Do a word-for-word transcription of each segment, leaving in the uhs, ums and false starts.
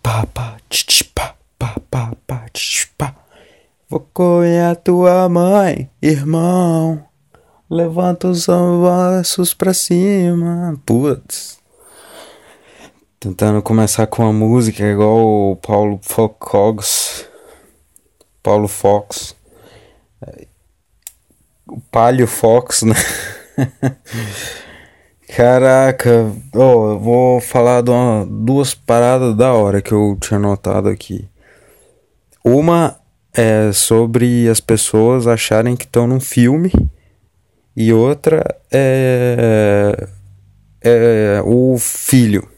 pá, pá, tch, pá, pá, pá, pá, tch, pá. Vou comer a tua mãe, irmão. Levanta os braços pra cima. Putz. Tentando começar com uma música igual o Paulo Fox. Paulo Fox. O Palio Fox, né? Caraca, oh, eu vou falar de uma, duas paradas da hora que eu tinha notado aqui. Uma é sobre as pessoas acharem que estão num filme, e outra é, é o filho.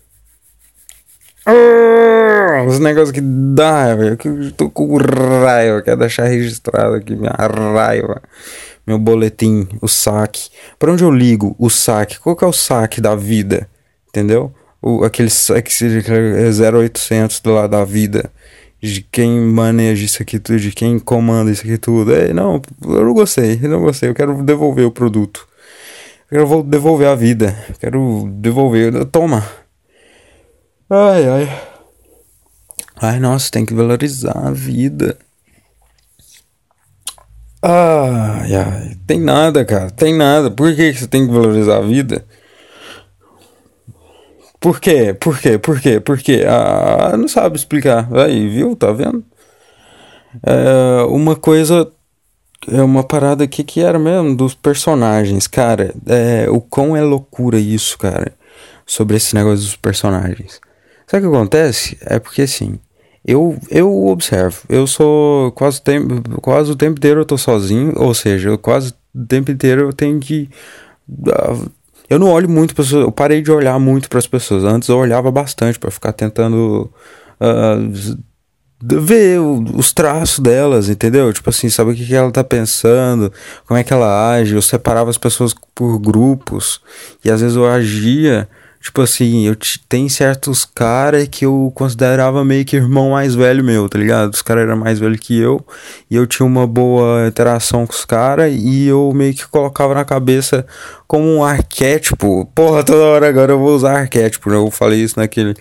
Ah, os negócios que dá raiva, que eu tô com raiva, quero deixar registrado aqui minha raiva. Meu boletim, o saque. Pra onde eu ligo o saque? Qual que é o saque da vida? Entendeu? O, aquele saque zero oitocentos do lado da vida. De quem maneja isso aqui tudo, de quem comanda isso aqui tudo. É, não, eu não gostei, eu não gostei. Eu quero devolver o produto. Eu quero devolver a vida. Eu quero devolver. Toma. Ai, ai. Ai, nossa, tem que valorizar a vida. Ai, ai, tem nada, cara, tem nada. Por que você tem que valorizar a vida? Por quê? Por quê? Por quê? Por quê? Ah, não sabe explicar. Aí, viu? Tá vendo? É uma coisa, é uma parada aqui que era mesmo dos personagens, cara. É, o quão é loucura isso, cara, sobre esse negócio dos personagens. Sabe o que acontece? É porque assim. Eu, eu observo, eu sou quase o, tempo, quase o tempo inteiro eu tô sozinho, ou seja, eu quase o tempo inteiro eu tenho que... Uh, eu não olho muito para pessoas, eu parei de olhar muito para as pessoas. Antes eu olhava bastante para ficar tentando uh, ver o, os traços delas, entendeu? Tipo assim, saber o que, que ela tá pensando, como é que ela age. Eu separava as pessoas por grupos e às vezes eu agia... Tipo assim, eu t- tem certos caras que eu considerava meio que irmão mais velho meu, tá ligado? Os caras eram mais velhos que eu, e eu tinha uma boa interação com os caras, e eu meio que colocava na cabeça como um arquétipo. Porra, toda hora agora eu vou usar arquétipo, né? Eu falei isso naquele...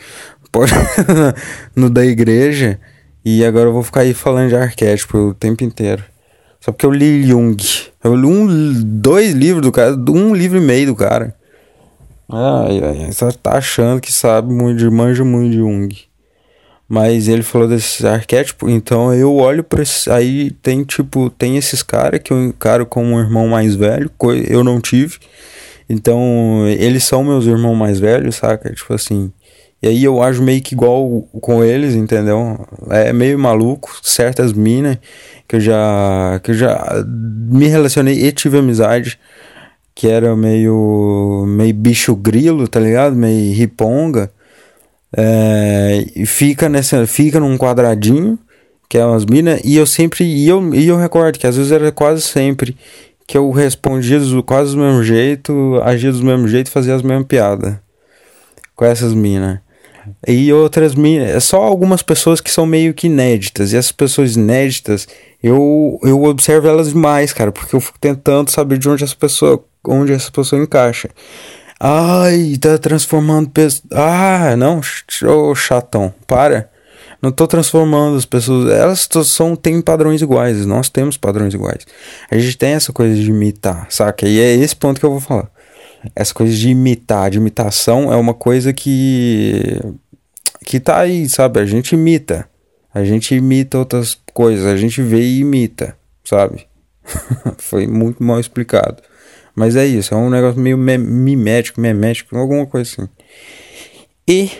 no da igreja, e agora eu vou ficar aí falando de arquétipo o tempo inteiro. Só porque eu li Jung. Eu li um, dois livros do cara, um livro e meio do cara. Ai, ai, você tá achando que sabe muito de manja muito de Jung. Mas ele falou desses arquétipos, então eu olho pra esses, aí tem tipo, tem esses caras que eu encaro como um irmão mais velho, eu não tive. Então, eles são meus irmãos mais velhos, saca? Tipo assim. E aí eu acho meio que igual com eles, entendeu? É meio maluco, certas minas que eu já que eu já me relacionei e tive amizade, que era meio, meio bicho grilo, tá ligado? Meio riponga. É, e fica, nessa, fica num quadradinho, que é umas minas, e eu sempre, e eu, e eu recordo que às vezes era quase sempre que eu respondia do, quase do mesmo jeito, agia do mesmo jeito e fazia as mesmas piadas com essas minas. E outras minas, só algumas pessoas que são meio que inéditas, e essas pessoas inéditas, eu, eu observo elas demais, cara, porque eu fico tentando saber de onde essa pessoa, onde essa pessoa encaixa. Ai, tá transformando pessoas. Ah, não, ô chatão, para. Não tô transformando as pessoas. Elas são, têm padrões iguais. Nós temos padrões iguais. A gente tem essa coisa de imitar, saca? E é esse ponto que eu vou falar. Essa coisa de imitar, de imitação é uma coisa que. Que tá aí, sabe? A gente imita. A gente imita outras coisas. A gente vê e imita, sabe? Foi muito mal explicado. Mas é isso, é um negócio meio me- mimético, memético, alguma coisa assim. E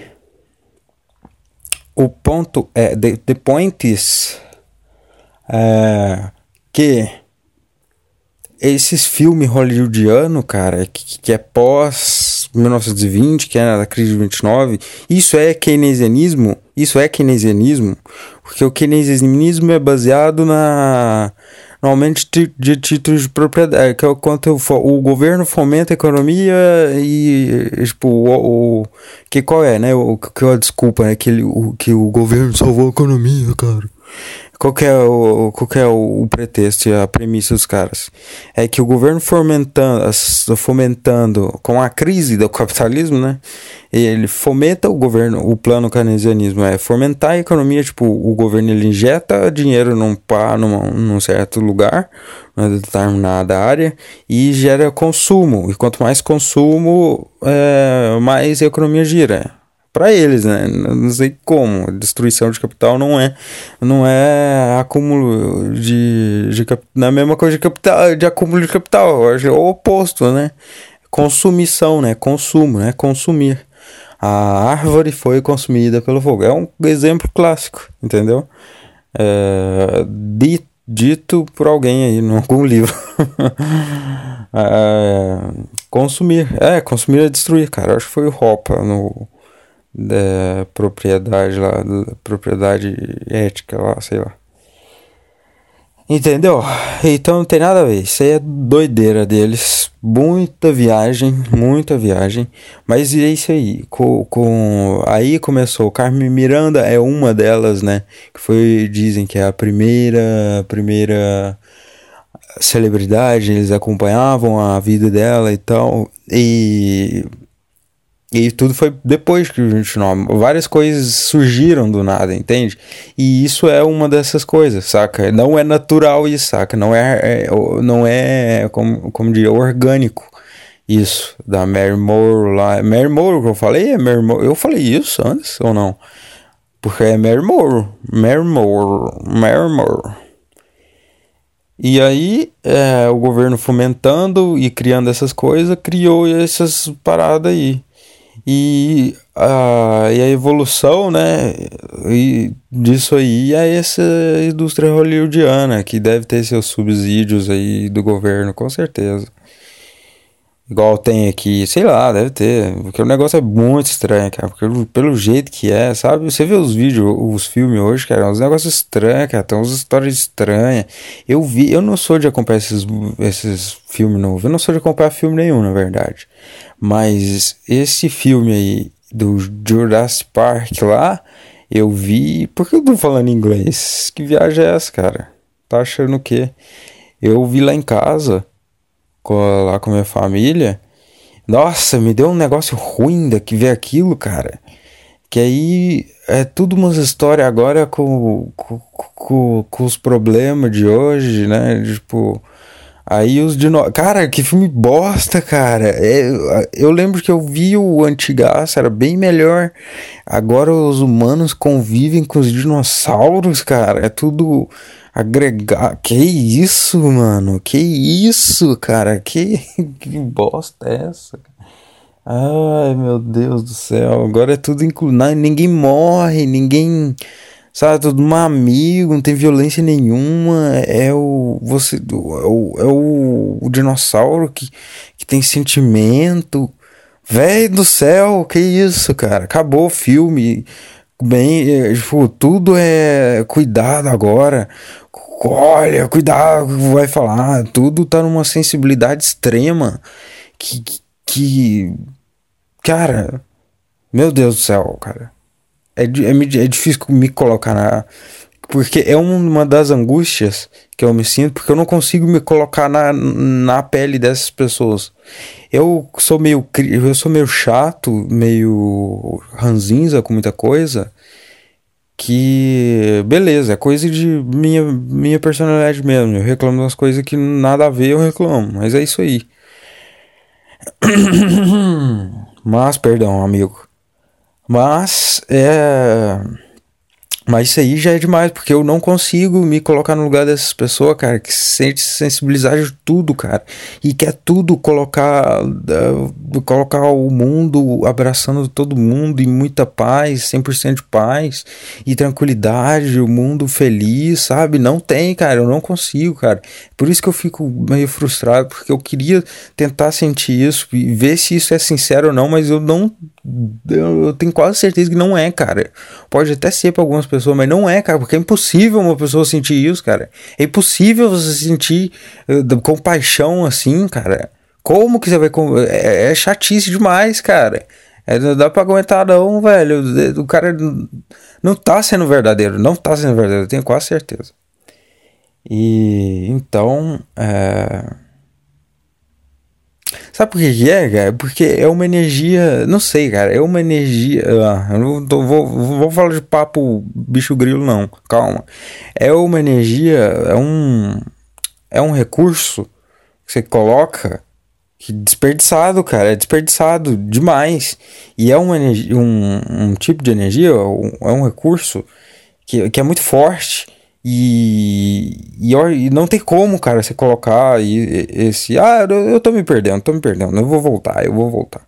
o ponto é, the, the point is, é, que esses filmes hollywoodianos, cara, que, que é pós mil novecentos e vinte, que é da crise de vinte e nove, isso é keynesianismo? Isso é keynesianismo? Porque o keynesianismo é baseado na... no aumento de, de títulos de propriedade, que é o quanto o, o governo fomenta a economia e, tipo, o, o que qual é, né, o que a desculpa, né, que, ele, o, que o governo salvou a economia, cara. Qual que é o, qual que é o, o pretexto e a premissa dos caras? É que o governo fomentando, fomentando com a crise do capitalismo, né? Ele fomenta o governo, o plano keynesianismo é fomentar a economia, tipo, o governo ele injeta dinheiro num, num, num certo lugar, numa determinada área, e gera consumo. E quanto mais consumo, é, mais a economia gira. Para eles, né? Não sei como. Destruição de capital não é, não é acúmulo de, de não é a mesma coisa de capital, de acúmulo de capital. Eu acho que é o oposto, né? Consumição, né? Consumo, né? Consumir. A árvore foi consumida pelo fogo. É um exemplo clássico, entendeu? É, dito por alguém aí, em algum livro. é, consumir. É, consumir é destruir, cara. Eu acho que foi o Hoppe no da propriedade lá, da propriedade ética lá, sei lá. Entendeu? Então não tem nada a ver. Isso aí é doideira deles. Muita viagem, muita viagem. Mas é isso aí. Com, com... Aí começou. Carmen Miranda é uma delas, né? Que foi, dizem que é a primeira, primeira celebridade. Eles acompanhavam a vida dela e tal. E E tudo foi depois que o vinte e nove. Várias coisas surgiram do nada, entende? E isso é uma dessas coisas, saca? Não é natural isso, saca? Não é, é não é como, como diria, orgânico. Isso, da Mary Moore lá. Mary Moore que eu falei? É Mary Moore. Eu falei isso antes ou não? Porque é Mary Moore. Mary Moore. Mary Moore. E aí, é, o governo fomentando e criando essas coisas, criou essas paradas aí. E a, e a evolução, né, e disso aí é essa indústria hollywoodiana, que deve ter seus subsídios aí do governo, com certeza. Igual tem aqui, sei lá, deve ter, porque o negócio é muito estranho, cara, porque pelo jeito que é, sabe? Você vê os vídeos, os filmes hoje, cara, uns negócios estranhos, cara, tem umas histórias estranhas. Eu vi, eu não sou de acompanhar esses, esses filmes novos, eu não sou de acompanhar filme nenhum, na verdade. Mas esse filme aí, do Jurassic Park lá, eu vi, por que eu tô falando inglês? Que viagem é essa, cara? Tá achando o quê? Eu vi lá em casa, com, lá com a minha família. Nossa, me deu um negócio ruim daqui ver aquilo, cara. Que aí é tudo umas histórias agora com, com, com, com os problemas de hoje, né? Tipo, aí os dinossauros. Cara, que filme bosta, cara. É, eu lembro que eu vi o antigaço, era bem melhor. Agora os humanos convivem com os dinossauros, cara. É tudo agregar. Que isso, mano? Que isso, cara? Que, que bosta é essa? Ai, meu Deus do céu. Agora é tudo incluído. Ninguém morre, ninguém. Sabe, todo mundo amigo, não tem violência nenhuma. É o. Você. É o, é o, o dinossauro que, que tem sentimento. Véi do céu, que isso, cara? Acabou o filme. Bem, é, tipo, tudo é cuidado agora. Olha, cuidado, vai falar. Tudo tá numa sensibilidade extrema. Que. que, que cara, meu Deus do céu, cara. É, é, é difícil me colocar na. Porque é uma das angústias que eu me sinto, porque eu não consigo me colocar na, na pele dessas pessoas. Eu sou meio. Eu sou meio chato, meio ranzinza com muita coisa. Que. Beleza, é coisa de minha, minha personalidade mesmo. Eu reclamo das coisas que nada a ver, eu reclamo. Mas é isso aí. Mas, perdão, amigo. Mas, é. Mas isso aí já é demais, porque eu não consigo me colocar no lugar dessas pessoas, cara, que sente sensibilidade de tudo, cara. E quer tudo colocar. Uh, colocar o mundo abraçando todo mundo e muita paz, cem por cento de paz e tranquilidade, o mundo feliz, sabe? Não tem, cara, eu não consigo, cara. Por isso que eu fico meio frustrado, porque eu queria tentar sentir isso e ver se isso é sincero ou não, mas eu não. Eu tenho quase certeza que não é, cara. Pode até ser pra algumas pessoas, mas não é, cara, porque é impossível uma pessoa sentir isso, cara. É impossível você sentir uh, compaixão assim, cara. Como que você vai... É, é chatice demais, cara. É, não dá pra aguentar não, velho. O cara não tá sendo verdadeiro. Não tá sendo verdadeiro, eu tenho quase certeza. E então, é... sabe por que que é, cara? Porque é uma energia, não sei, cara, é uma energia, ah, eu não tô, vou, vou falar de papo bicho grilo não, calma. É uma energia, é um é um recurso que você coloca que desperdiçado, cara, é desperdiçado demais. E é uma energia, um, um tipo de energia, um, é um recurso que, que é muito forte. E, e, e não tem como, cara, você colocar e, esse. Ah, eu, eu tô me perdendo, tô me perdendo. Eu vou voltar, eu vou voltar.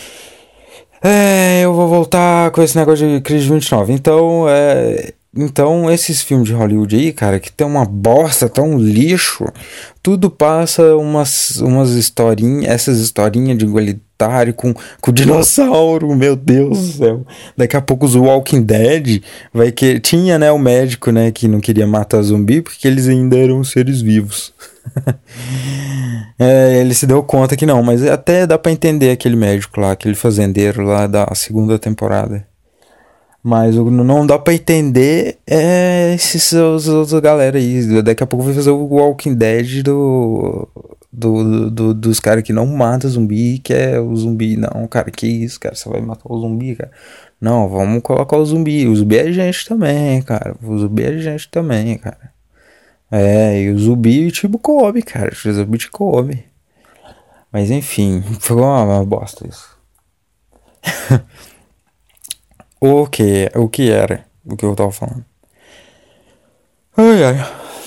É, eu vou voltar com esse negócio de crise de vinte e nove. Então, é. Então, esses filmes de Hollywood aí, cara, que tem uma bosta, tá um lixo, tudo passa umas, umas historinhas, essas historinhas de igualitário com, com dinossauro, meu Deus do céu. Daqui a pouco os Walking Dead vai que tinha, né, o médico, né, que não queria matar zumbi porque eles ainda eram seres vivos. É, ele se deu conta que não, mas até dá pra entender aquele médico lá, aquele fazendeiro lá da segunda temporada. Mas não dá pra entender é, esses outros galera aí. Daqui a pouco vai fazer o Walking Dead do, do, do, dos caras que não matam zumbi, que é o zumbi. Não, cara, que isso, cara? Você vai matar o zumbi, cara? Não, vamos colocar o zumbi. O zumbi é gente também, cara. O zumbi é gente também, cara. É, e o zumbi tipo come, cara. O zumbi te come. Mas enfim, foi uma, uma bosta isso. O que, o que era o que eu tava falando? Ai, ai.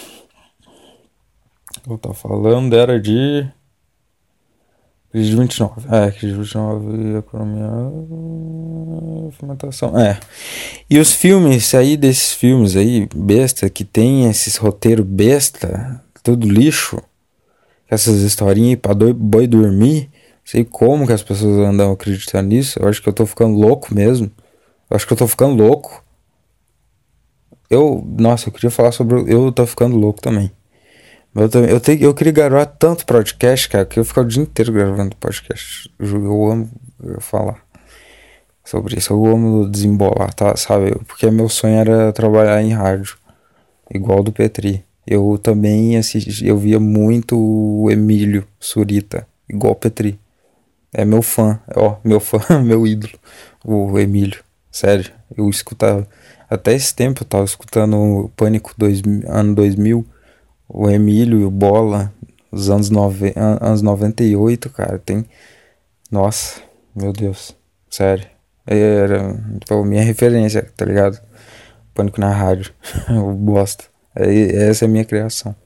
Eu tava falando era de crise de vinte e nove. É, crise de vinte e nove, economia, fomentação. É. E os filmes aí, desses filmes aí, besta, que tem esses roteiros besta, tudo lixo, essas historinhas pra do, boi dormir, sei como que as pessoas andam acreditando nisso. Eu acho que eu tô ficando louco mesmo. Eu acho que eu tô ficando louco. Eu, nossa, eu queria falar sobre. Eu tô ficando louco também. Eu, eu, tenho, eu queria gravar tanto podcast, cara, que eu ficar o dia inteiro gravando podcast. Eu, eu amo falar sobre isso. Eu amo desembolar, tá? Sabe? Porque meu sonho era trabalhar em rádio, igual do Petri. Eu também assisti, eu via muito o Emílio Surita, igual o Petri. É meu fã, ó, meu fã, meu ídolo, o Emílio. Sério, eu escutava. Até esse tempo eu tava escutando o Pânico dois, ano dois mil, o Emílio e o Bola, os anos, nove, anos noventa e oito, cara. Tem. Nossa, meu Deus, sério. Era tipo, minha referência, tá ligado? Pânico na rádio. Eu gosto. Essa é a minha criação.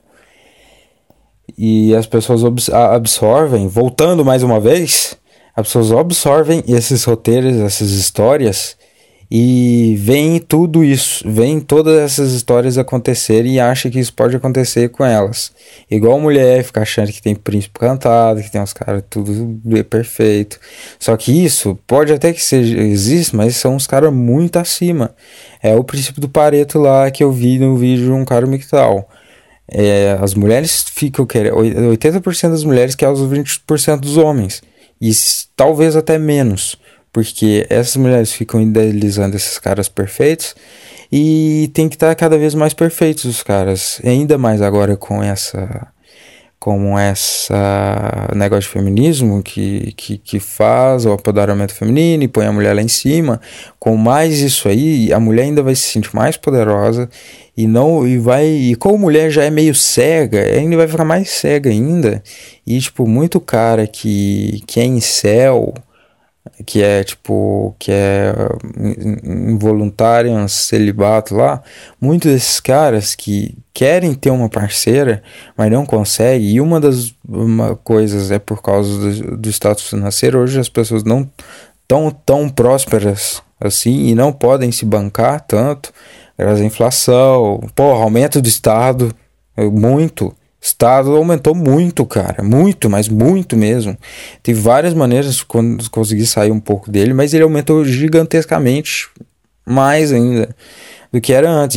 E as pessoas absorvem, voltando mais uma vez, as pessoas absorvem esses roteiros, essas histórias. E vem tudo isso, vem todas essas histórias acontecerem e acha que isso pode acontecer com elas. Igual mulher, fica achando que tem príncipe cantado, que tem uns caras tudo perfeito. Só que isso pode até que seja, existe, mas são uns caras muito acima. É o princípio do Pareto lá que eu vi no vídeo de um cara mictal. É, as mulheres ficam querendo, oitenta por cento das mulheres querem os vinte por cento dos homens. E talvez até menos. Porque essas mulheres ficam idealizando esses caras perfeitos e tem que estar cada vez mais perfeitos os caras. E ainda mais agora com essa com essa negócio de feminismo que, que, que faz o apoderamento feminino e põe a mulher lá em cima. Com mais isso aí, a mulher ainda vai se sentir mais poderosa e não e vai e como a mulher já é meio cega, ainda vai ficar mais cega ainda. E tipo, muito cara que, que é incel, que é tipo, que é involuntário, um celibato lá, muitos desses caras que querem ter uma parceira, mas não conseguem, e uma das uma coisas é por causa do, do status financeiro. Hoje as pessoas não estão tão prósperas assim e não podem se bancar tanto, graças à inflação, porra, aumento do Estado, muito. O Estado aumentou muito, cara, muito, mas muito mesmo. Tem várias maneiras de conseguir sair um pouco dele, mas ele aumentou gigantescamente, mais ainda, do que era antes. E ele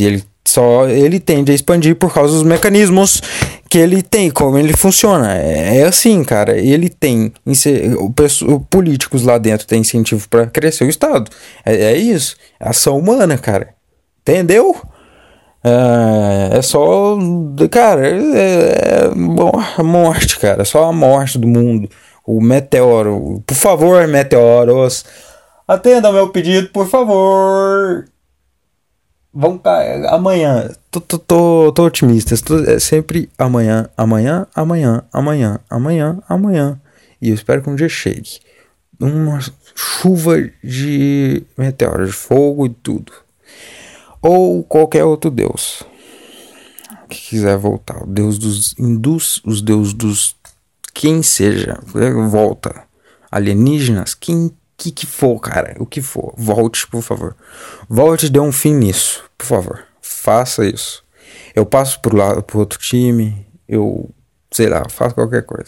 Só ele tende a expandir por causa dos mecanismos que ele tem, como ele funciona. É, é assim, cara. Ele tem o, o políticos lá dentro tem incentivo para crescer o Estado. É, é isso. É ação humana, cara. Entendeu? É, é só, cara, é, é morte, cara. É só a morte do mundo. O meteoro. Por favor, meteoros, atenda meu pedido, por favor. Vão cair amanhã. Tô, tô, tô, tô otimista. Tô, é sempre amanhã, amanhã, amanhã, amanhã, amanhã, amanhã. E eu espero que um dia chegue uma chuva de meteoros, de fogo e tudo. Ou qualquer outro deus que quiser voltar. O deus dos hindus, os deuses dos quem seja, volta. Alienígenas, quem que que for, cara, o que for, volte, por favor. Volte e dê um fim nisso, por favor. Faça isso. Eu passo pro lado, pro outro time, eu, sei lá, faço qualquer coisa.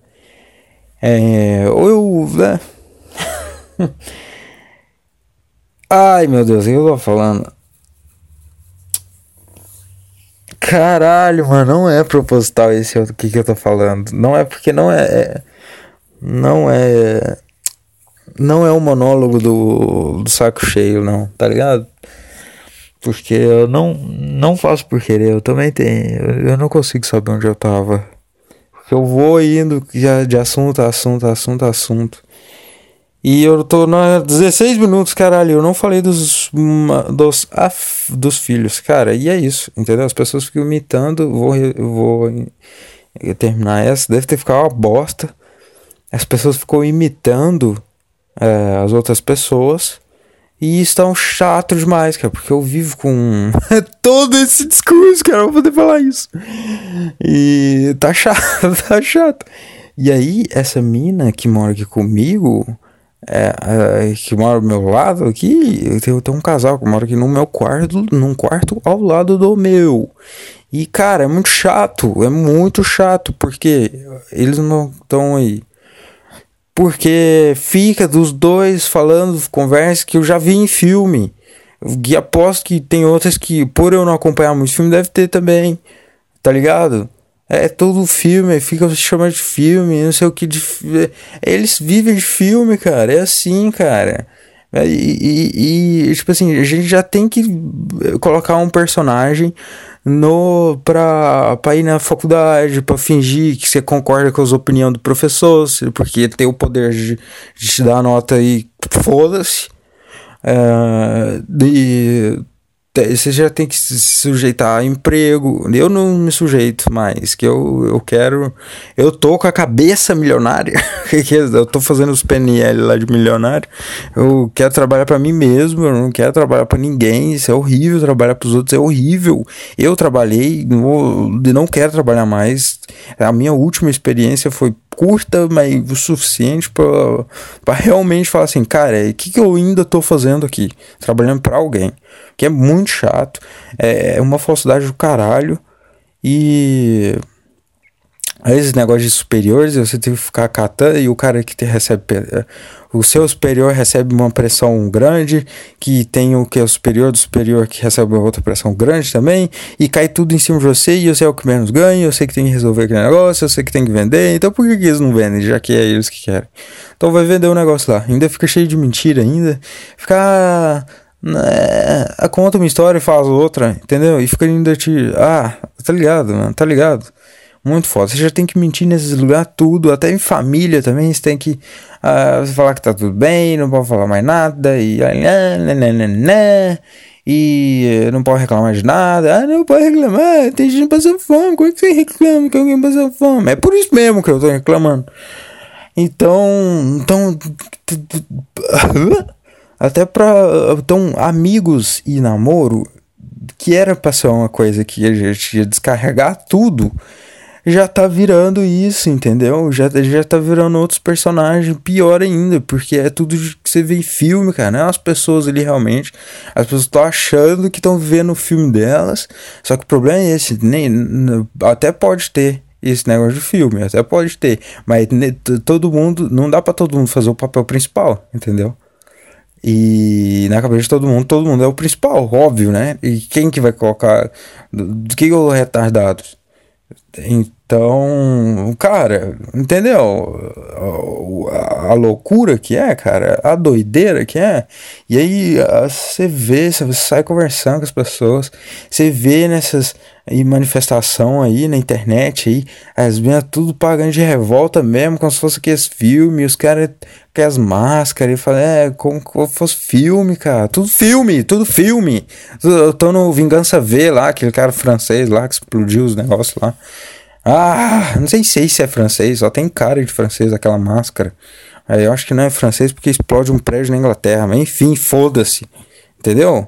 É, ou eu, né? Ai, meu Deus, o que eu tô falando? Caralho, mano, não é proposital esse o que que eu tô falando. Não é porque não é, é não é não é um monólogo do, do saco cheio, não, tá ligado? Porque eu não não faço por querer, eu também tenho, eu não consigo saber onde eu tava. Porque eu vou indo de, de assunto a assunto, assunto a assunto. E eu tô na dezesseis minutos, caralho, eu não falei dos dos, af, dos filhos, cara, e é isso, entendeu? As pessoas ficam imitando, vou, vou terminar essa, deve ter ficado uma bosta. As pessoas ficam imitando é, as outras pessoas e estão chato demais, cara, porque eu vivo com todo esse discurso, cara, eu vou poder falar isso. E tá chato, tá chato. E aí, essa mina que mora aqui comigo... É, é, que mora do meu lado aqui, eu tenho, eu tenho um casal que mora aqui no meu quarto, num quarto ao lado do meu. E cara, é muito chato, é muito chato, porque eles não estão aí. Porque fica dos dois falando conversa que eu já vi em filme. E aposto que tem outras que, por eu não acompanhar muito filme, deve ter também, tá ligado? É todo filme, fica se chamando de filme, não sei o que. De, eles vivem de filme, cara. É assim, cara. E, e, e, tipo assim, a gente já tem que colocar um personagem no, pra, pra ir na faculdade, pra fingir que você concorda com as opiniões do professor, porque tem o poder de, de te dar nota e foda-se. É, de. Você já tem que se sujeitar a emprego. Eu não me sujeito mais, que eu, eu quero... Eu tô com a cabeça milionária. Eu tô fazendo os P N L lá de milionário. Eu quero trabalhar pra mim mesmo. Eu não quero trabalhar pra ninguém. Isso é horrível. Trabalhar pros outros é horrível. Eu trabalhei e não quero trabalhar mais. A minha última experiência foi curta, mas o suficiente pra, pra realmente falar assim, cara, o que, que eu ainda tô fazendo aqui? Trabalhando pra alguém. Que é muito chato, é uma falsidade do caralho. E esses negócios de superiores, você tem que ficar catando, e o cara que te recebe, o seu superior recebe uma pressão grande, que tem o que é o superior do superior que recebe uma outra pressão grande também, e cai tudo em cima de você, e você é o que menos ganha, eu sei que tem que resolver aquele negócio, eu sei que tem que vender, então por que, que eles não vendem, já que é eles que querem? Então vai vender o um negócio lá, ainda fica cheio de mentira ainda, fica... É, conta uma história e faz outra, entendeu? E fica ainda te... Ah, tá ligado, mano, tá ligado? Muito foda. Você já tem que mentir nesses lugares tudo, até em família também, você tem que uh, falar que tá tudo bem, não pode falar mais nada, e... E não pode reclamar de nada. Ah, não pode reclamar, tem gente passando fome, como é que você reclama que alguém passa fome? É por isso mesmo que eu tô reclamando. Então... Então... Até pra... Então, amigos e namoro, que era pra ser uma coisa que a gente ia descarregar tudo, já tá virando isso, entendeu? Já, já tá virando outros personagens, pior ainda, porque é tudo que você vê em filme, cara, não é as pessoas ali realmente, as pessoas estão achando que estão vivendo o filme delas, só que o problema é esse, nem, até pode ter esse negócio de filme, até pode ter, mas todo mundo, não dá pra todo mundo fazer o papel principal, entendeu? E na cabeça de todo mundo, todo mundo é o principal, óbvio, né? E quem que vai colocar? Do que é o retardado? Então, cara, entendeu? A, a, a loucura que é, cara, a doideira que é. E aí você vê, você sai conversando com as pessoas, você vê nessas aí, manifestação aí na internet aí, as minhas tudo pagando de revolta mesmo, como se fosse aqueles filmes, os caras com as máscaras, e falam, é, como se fosse filme, cara, tudo filme, tudo filme. Eu tô no Vingança V lá, aquele cara francês lá que explodiu os negócios lá. Ah, não sei se é francês, só tem cara de francês aquela máscara. Aí eu acho que não é francês porque explode um prédio na Inglaterra, mas enfim, foda-se. Entendeu?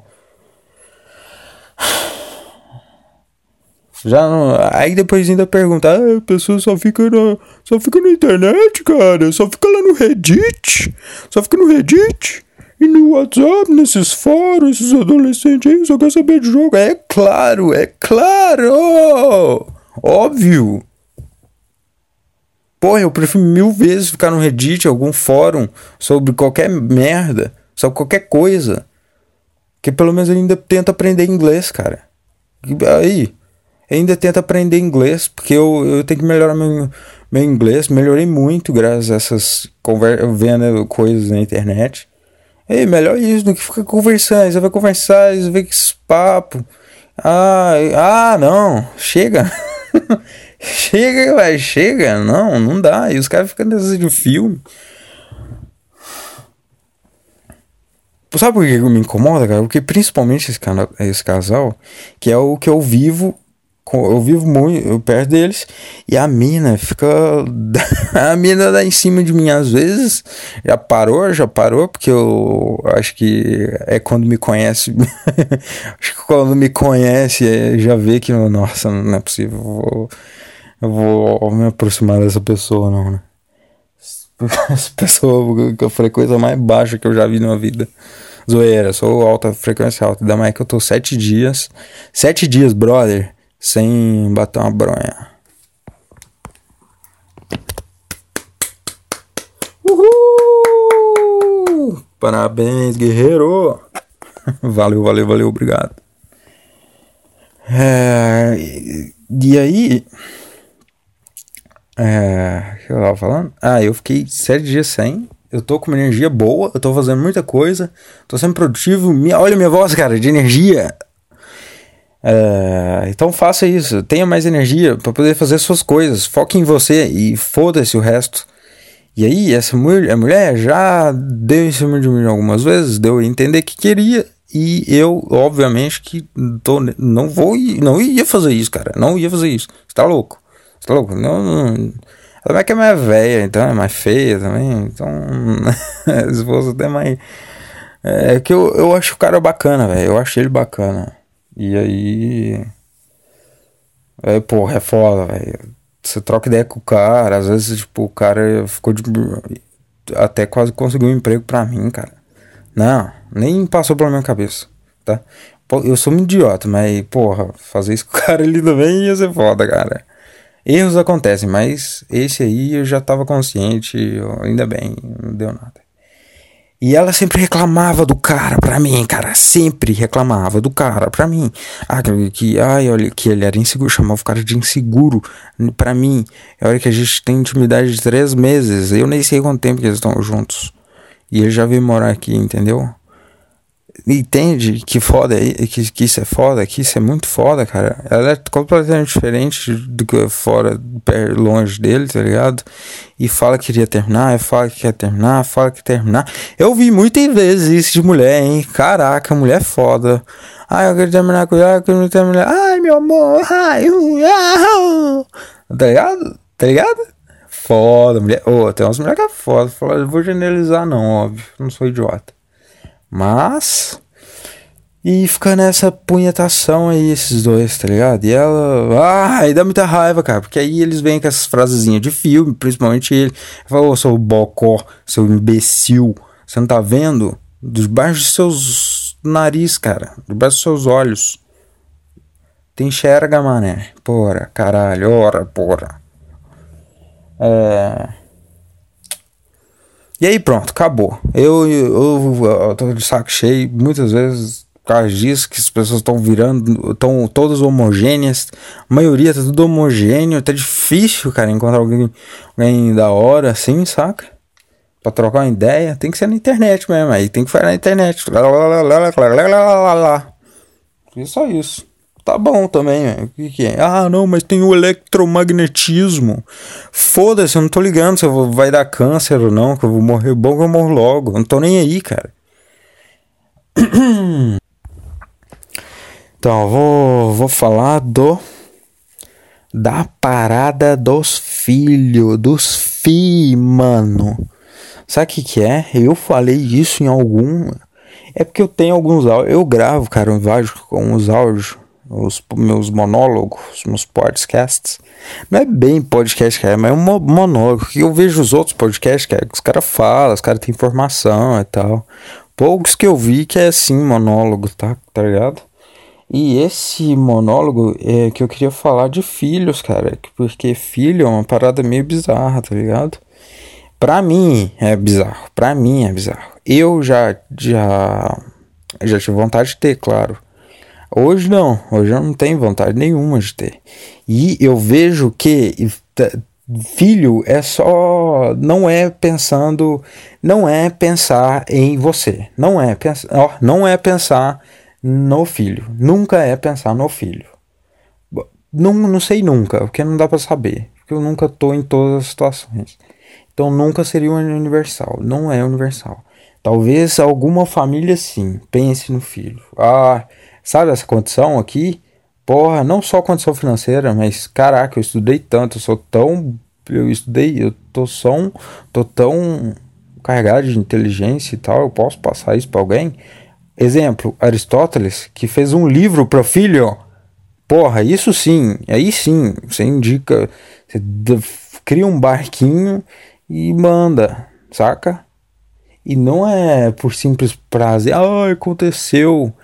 Já não... Aí depois ainda pergunta, ah, a pessoa só fica na, só fica na internet, cara, só fica lá no Reddit, só fica no Reddit e no WhatsApp, nesses fóruns, esses adolescentes aí, só quer saber de jogo. É claro, é claro, óbvio. Porra, eu prefiro mil vezes ficar no Reddit, algum fórum, sobre qualquer merda, sobre qualquer coisa, que pelo menos eu ainda tento aprender inglês, cara. Aí... ainda tento aprender inglês, porque eu, eu tenho que melhorar meu, meu inglês. Melhorei muito graças a essas conversas, vendo coisas na internet. É melhor isso do que ficar conversando. Você vai conversar, você vê que esse papo. Ah, ah, não, chega. Chega, vai, chega. Não, não dá. E os caras ficam nessas de filme. Sabe por que me incomoda, cara? Porque principalmente esse, cana- esse casal, que é o que eu vivo. Eu vivo muito perto deles. E a mina fica. A mina dá em cima de mim às vezes. Já parou, já parou. Porque eu acho que é quando me conhece. Acho que quando me conhece é, já vê que, nossa, não é possível. Eu vou, eu vou me aproximar dessa pessoa, não, né? Essa pessoa com a frequência mais baixa que eu já vi na vida. Zoeira, sou alta, frequência alta. Ainda mais que eu tô sete dias. Sete dias, brother. Sem bater uma bronha. Uhul! Parabéns, guerreiro! Valeu, valeu, valeu, obrigado. É, e, e aí... É, o que eu tava falando? Ah, eu fiquei sete dias sem. Eu tô com uma energia boa, eu tô fazendo muita coisa. Tô sendo produtivo. Minha, olha minha voz, cara, de energia. É, então faça isso, tenha mais energia para poder fazer suas coisas, foque em você e foda-se o resto. E aí essa mulher, a mulher já deu em cima de mim algumas vezes, deu a entender que queria, e eu obviamente que tô, não vou, não ia fazer isso, cara, não ia fazer isso. Você tá louco? Você tá louco? Não, não. Ela é que é mais velha, então é mais feia também, então se fosse até mais, é que eu, eu acho o cara bacana, velho, eu acho ele bacana. E aí. É, porra, é foda, velho. Você troca ideia com o cara, às vezes, tipo, o cara ficou de. Até quase conseguiu um emprego pra mim, cara. Não, nem passou pela minha cabeça, tá? Eu sou um idiota, mas, porra, fazer isso com o cara ali também ia ser foda, cara. Erros acontecem, mas esse aí eu já tava consciente, eu, ainda bem, não deu nada. E ela sempre reclamava do cara pra mim, cara. Sempre reclamava do cara pra mim. Ah, que, que, ai, olha, que ele era inseguro. Chamava o cara de inseguro pra mim. Olha que a gente tem intimidade de três meses. Eu nem sei quanto tempo que eles estão juntos. E ele já veio morar aqui, entendeu? Entende que foda é, que, que isso é foda, que isso é muito foda, cara. Ela é completamente diferente do que fora, longe dele, tá ligado? E fala que queria terminar, fala que quer terminar, fala que quer terminar. Eu vi muitas vezes isso de mulher, hein? Caraca, mulher é foda. Ai, eu quero terminar com ela, eu quero terminar. Ai, meu amor, ai, uh, tá ligado? Tá ligado? Foda, mulher. Ô, oh, tem umas mulheres que é foda. Eu vou generalizar, não, óbvio. Não sou idiota. Mas. E fica nessa punhetação aí, esses dois, tá ligado? E ela. Ah, e dá muita raiva, cara. Porque aí eles vêm com essas frasezinhas de filme, principalmente ele. Fala, ô, seu bocó, seu imbecil. Você não tá vendo? Debaixo dos seus nariz, cara. Debaixo dos seus olhos. Te enxerga, mané. Porra, caralho, ora, porra. É. E aí pronto, acabou. Eu, eu, eu, eu tô de saco cheio, muitas vezes por causa disso, que as pessoas estão virando, estão todas homogêneas, a maioria tá tudo homogêneo, tá difícil, cara, encontrar alguém, alguém da hora assim, saca? Pra trocar uma ideia, tem que ser na internet mesmo, aí tem que fazer na internet. E só isso. Tá bom também, o que, que é? Ah, não, mas tem o eletromagnetismo. Foda-se, eu não tô ligando se eu vou, vai dar câncer ou não, que eu vou morrer bom que eu morro logo. Eu não tô nem aí, cara. Então, eu vou, vou falar do da parada dos filhos, dos fi, mano. Sabe o que que é? Eu falei isso em algum... É porque eu tenho alguns áudios. Eu gravo, cara, vários, uns áudios, os meus monólogos, os meus podcasts. Não é bem podcast, cara, mas é um monólogo. Eu vejo os outros podcasts, cara, que os caras falam, os caras têm informação e tal. Poucos que eu vi que é assim, monólogo, tá? Tá ligado? E esse monólogo é que eu queria falar de filhos, cara. Porque filho é uma parada meio bizarra, tá ligado? Pra mim é bizarro, pra mim é bizarro. Eu já, já, já tive vontade de ter, claro. Hoje não, hoje eu não tenho vontade nenhuma de ter. E eu vejo que filho é só, não é pensando, não é pensar em você. Não é, pens, ó, não é pensar no filho. Nunca é pensar no filho. Não, não sei nunca, porque não dá pra saber. Porque eu nunca tô em todas as situações. Então nunca seria universal. Não é universal. Talvez alguma família sim pense no filho. Ah, sabe essa condição aqui? Porra, não só condição financeira, mas caraca, eu estudei tanto, eu sou tão... Eu estudei, eu tô, só, tô tão carregado de inteligência e tal, eu posso passar isso pra alguém? Exemplo, Aristóteles, que fez um livro pro filho. Porra, isso sim, aí sim, você indica, você cria um barquinho e manda, saca? E não é por simples prazer, ah, aconteceu,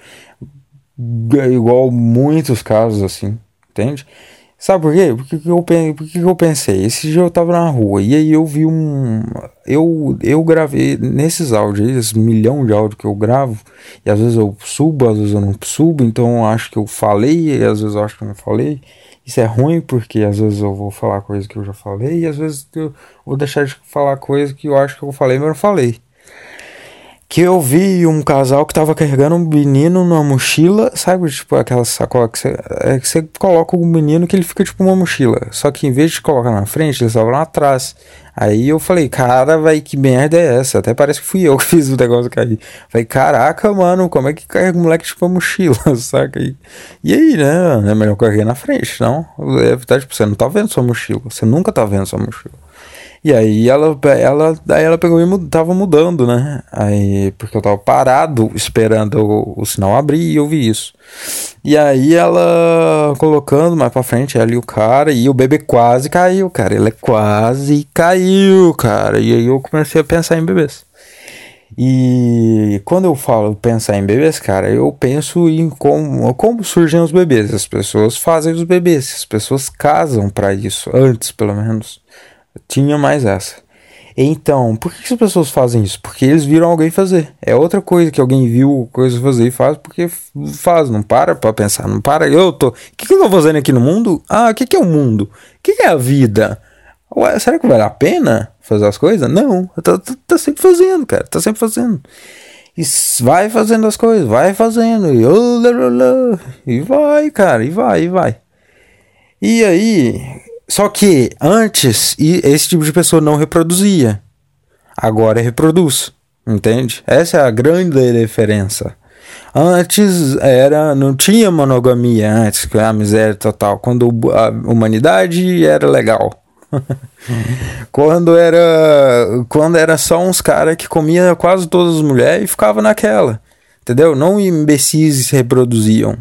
igual muitos casos assim, entende? Sabe por quê? Porque que eu, por que eu pensei? Esse dia eu tava na rua e aí eu vi um... Eu, eu gravei nesses áudios, esse milhão de áudios que eu gravo, e às vezes eu subo, às vezes eu não subo, então eu acho que eu falei, e às vezes eu acho que eu não falei. Isso é ruim porque às vezes eu vou falar coisa que eu já falei, e às vezes eu vou deixar de falar coisa que eu acho que eu falei, mas eu não falei. Que eu vi um casal que tava carregando um menino numa mochila, sabe, tipo aquela sacola que você, é que você coloca o menino que ele fica tipo uma mochila, só que em vez de colocar na frente, eles estavam lá atrás. Aí eu falei, cara, vai, que merda é essa? Até parece que fui eu que fiz o negócio cair. Falei, caraca, mano, como é que carrega o moleque tipo uma mochila, saca? E, e aí, né, é melhor carregar na frente, não? É verdade, tipo, você não tá vendo sua mochila, você nunca tá vendo sua mochila. E aí ela, ela, aí ela pegou e mud, tava mudando, né? Aí, porque eu tava parado esperando o, o sinal abrir e eu vi isso. E aí ela colocando mais pra frente, ela e o cara, e o bebê quase caiu, cara. Ele quase caiu, cara. E aí eu comecei a pensar em bebês. E quando eu falo pensar em bebês, cara, eu penso em como, como surgem os bebês. As pessoas fazem os bebês, as pessoas casam pra isso, antes pelo menos. Tinha mais essa. Então, por que as pessoas fazem isso? Porque eles viram alguém fazer. É outra coisa que alguém viu coisa fazer e faz porque faz. Não para pra pensar. Não para. Eu tô. O que, que eu tô fazendo aqui no mundo? Ah, o que, que é o mundo? O que, que é a vida? Ué, será que vale a pena fazer as coisas? Não. Tá, tá, tá sempre fazendo, cara. Tá sempre fazendo. E vai fazendo as coisas. Vai fazendo. E, e vai, cara. E vai, e vai. E aí. Só que antes esse tipo de pessoa não reproduzia. Agora reproduz. Entende? Essa é a grande diferença. Antes era, não tinha monogamia antes, que é a miséria total. Quando a humanidade era legal. quando era quando era só uns caras que comia quase todas as mulheres e ficava naquela. Entendeu? Não imbecis se reproduziam.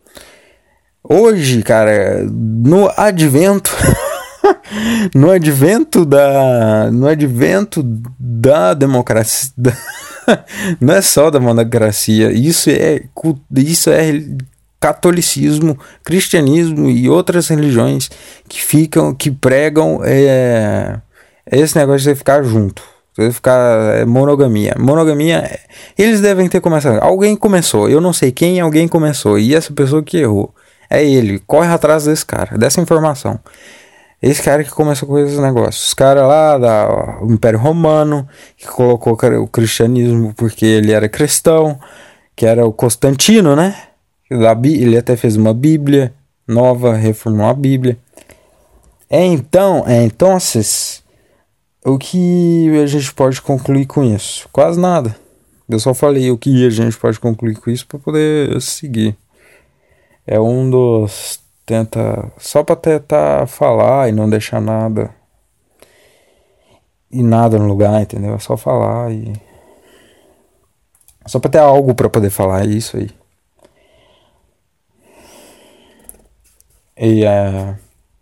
Hoje, cara, no advento no advento da no advento da democracia, da, não é só da democracia, isso é isso é catolicismo, cristianismo e outras religiões que ficam que pregam é, esse negócio de você ficar junto, Você ficar é, monogamia. Monogamia, é, eles devem ter começado. Alguém começou, eu não sei quem, alguém começou. E essa pessoa que errou é ele. Corre atrás desse cara, dessa informação. Esse cara que começou com esses negócios. Os caras lá do Império Romano, que colocou o cristianismo porque ele era cristão, que era o Constantino, né? Ele até fez uma Bíblia nova, reformou a Bíblia. Então, então, o que a gente pode concluir com isso? Quase nada. Eu só falei o que a gente pode concluir com isso para poder seguir. É um dos... Tenta... Só para tentar falar e não deixar nada... E nada no lugar, entendeu? É só falar e... Só para ter algo para poder falar, é isso aí. E é...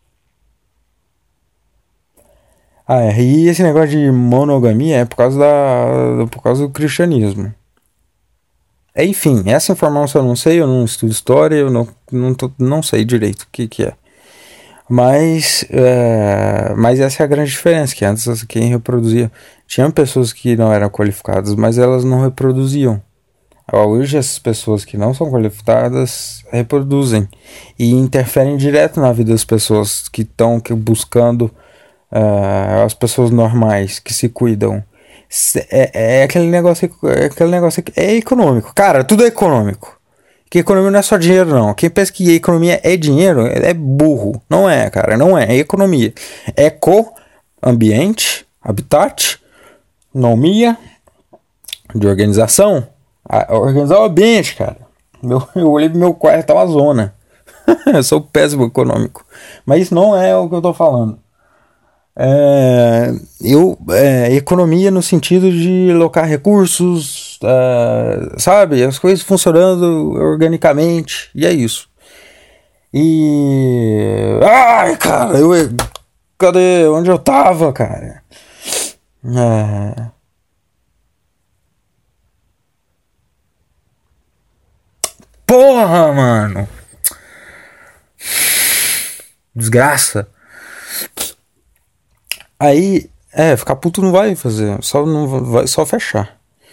Ah, é, e esse negócio de monogamia é por causa da, por causa do cristianismo. É, enfim, essa informação eu não sei, eu não estudo história, eu não, não, tô, não sei direito o que, que é. Mas, é, mas essa é a grande diferença, que antes quem reproduzia... Tinha pessoas que não eram qualificadas, mas elas não reproduziam. Hoje essas pessoas que não são qualificadas reproduzem e interferem direto na vida das pessoas que estão buscando... Uh, as pessoas normais que se cuidam. É, é aquele negócio, é aquele negócio é econômico. Cara, tudo é econômico. Que economia não é só dinheiro, não. Quem pensa que economia é dinheiro é burro. Não é, cara, não é. É economia. Eco, ambiente, habitat, nomia, de organização. Organizar o ambiente, cara. Meu, eu olhei pro meu quarto, tá uma zona. Eu sou péssimo econômico. Mas isso não é o que eu tô falando. É, eu, é, economia no sentido de alocar recursos, é, sabe? As coisas funcionando organicamente, e é isso. E... Ai, cara, eu... Cadê? Onde eu tava, cara? É... Porra, mano! Desgraça! Aí, é, ficar puto não vai fazer, só não vai, só fechar.